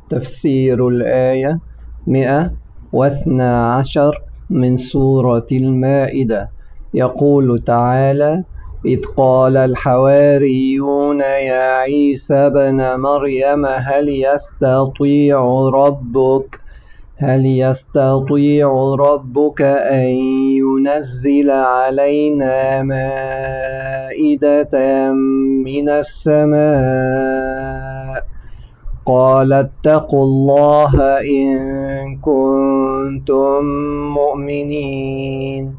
تفسير الآية 112 من سورة المائدة. يقول تعالى: إذ قال الحواريون يا عيسى ابن مريم هل يستطيع ربك أن ينزل علينا مائدة من السماء؟ قال اتقوا الله إن كنتم مؤمنين.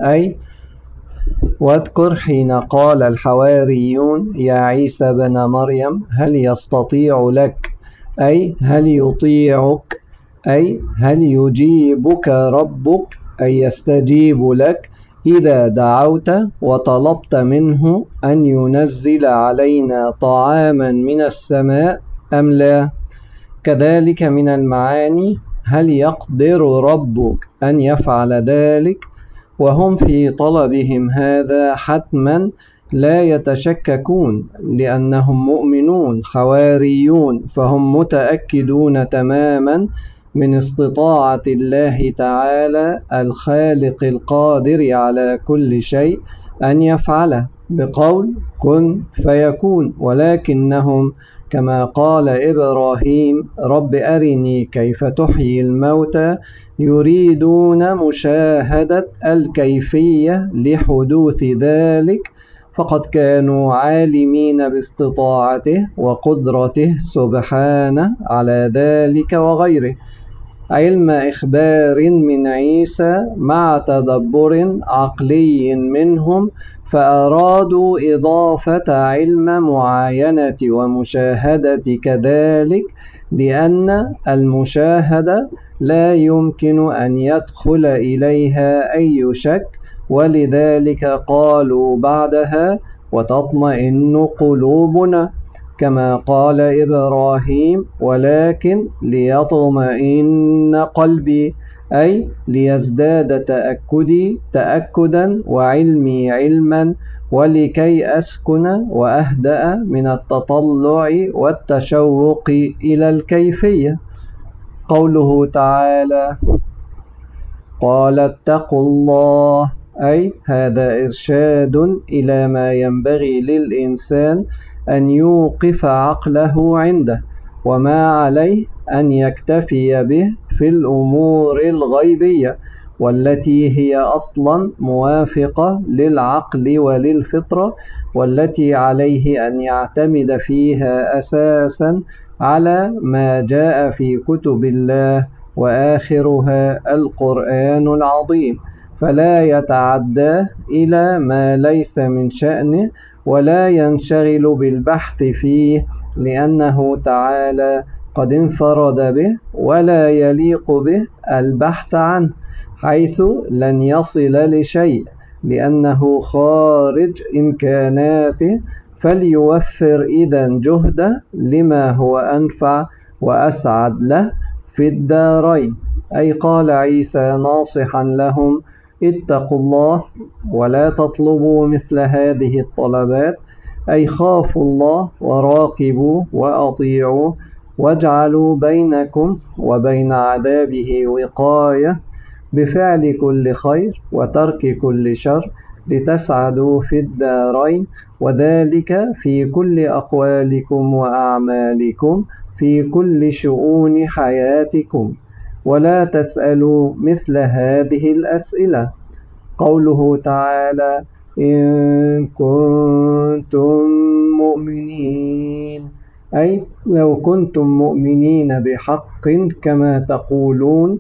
واذكر حين قال الحواريون يا عيسى بن مريم هل يستطيع لك، هل يطيعك، هل يجيبك ربك، أي يستجيب لك إذا دعوت وطلبت منه أن ينزل علينا طعاما من السماء أم لا؟ كذلك من المعاني هل يقدر ربك أن يفعل ذلك؟ وهم في طلبهم هذا حتما لا يتشككون، لأنهم مؤمنون حواريون، فهم متأكدون تماما من استطاعة الله تعالى الخالق القادر على كل شيء أن يفعله بقول كن فيكون. ولكنهم كما قال إبراهيم رب أرني كيف تحيي الموتى يريدون مشاهدة الكيفية لحدوث ذلك، فقد كانوا عالمين باستطاعته وقدرته سبحانه على ذلك وغيره، علم إخبار من عيسى مع تدبر عقلي منهم، فأرادوا إضافة علم معاينة ومشاهدة كذلك، لأن المشاهدة لا يمكن أن يدخل إليها أي شك، ولذلك قالوا بعدها وتطمئن قلوبنا، كما قال إبراهيم ولكن ليطمئن قلبي، أي ليزداد تأكدي تأكدا وعلمي علما، ولكي أسكن وأهدأ من التطلع والتشوق إلى الكيفية. قوله تعالى قال اتقوا الله، هذا إرشاد إلى ما ينبغي للإنسان أن يوقف عقله عنده، وما عليه أن يكتفي به في الأمور الغيبية، والتي هي أصلا موافقة للعقل وللفطرة، والتي عليه أن يعتمد فيها أساسا على ما جاء في كتب الله، وآخرها القرآن العظيم، فلا يتعدى إلى ما ليس من شأنه، ولا ينشغل بالبحث فيه، لأنه تعالى قد انفرد به، ولا يليق به البحث عنه، حيث لن يصل لشيء لأنه خارج إمكاناته، فليوفر إذن جهده لما هو أنفع وأسعد له في الدارين. قال عيسى ناصحا لهم اتقوا الله ولا تطلبوا مثل هذه الطلبات، خافوا الله وراقبوا وأطيعوا، واجعلوا بينكم وبين عذابه وقاية بفعل كل خير وترك كل شر، لتسعدوا في الدارين، وذلك في كل أقوالكم وأعمالكم في كل شؤون حياتكم، ولا تسألوا مثل هذه الأسئلة. قوله تعالى إن كنتم مؤمنين، لو كنتم مؤمنين بحق كما تقولون،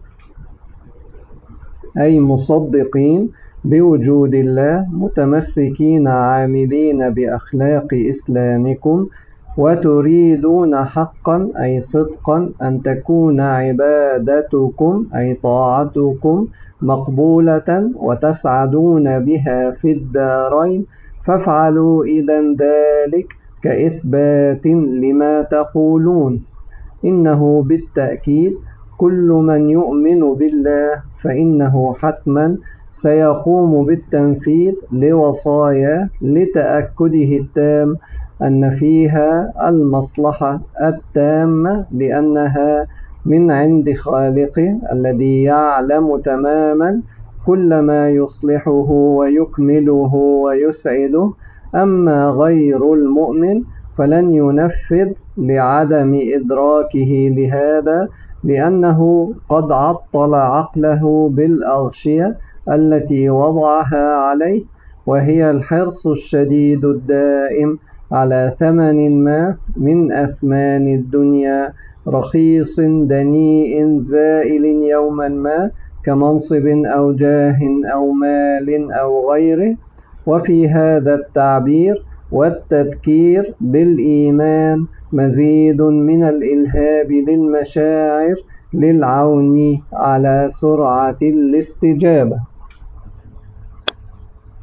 مصدقين بوجود الله، متمسكين عاملين بأخلاق إسلامكم، وتريدون حقا صدقا أن تكون عبادتكم طاعتكم مقبولة وتسعدون بها في الدارين، فافعلوا إذن ذلك كإثبات لما تقولون. إنه بالتأكيد كل من يؤمن بالله فإنه حتما سيقوم بالتنفيذ لوصاياه لتأكده التام أن فيها المصلحة التامة لأنها من عند خالقه الذي يعلم تماما كل ما يصلحه ويكمله ويسعده. أما غير المؤمن فلن ينفذ لعدم إدراكه لهذا، لأنه قد عطل عقله بالأغشية التي وضعها عليه، وهي الحرص الشديد الدائم على ثمن ما من أثمان الدنيا، رخيص دنيء زائل يوما ما، كمنصب أو جاه أو مال أو غيره. وفي هذا التعبير والتذكير بالإيمان مزيد من الإلهاب للمشاعر للعون على سرعة الاستجابة.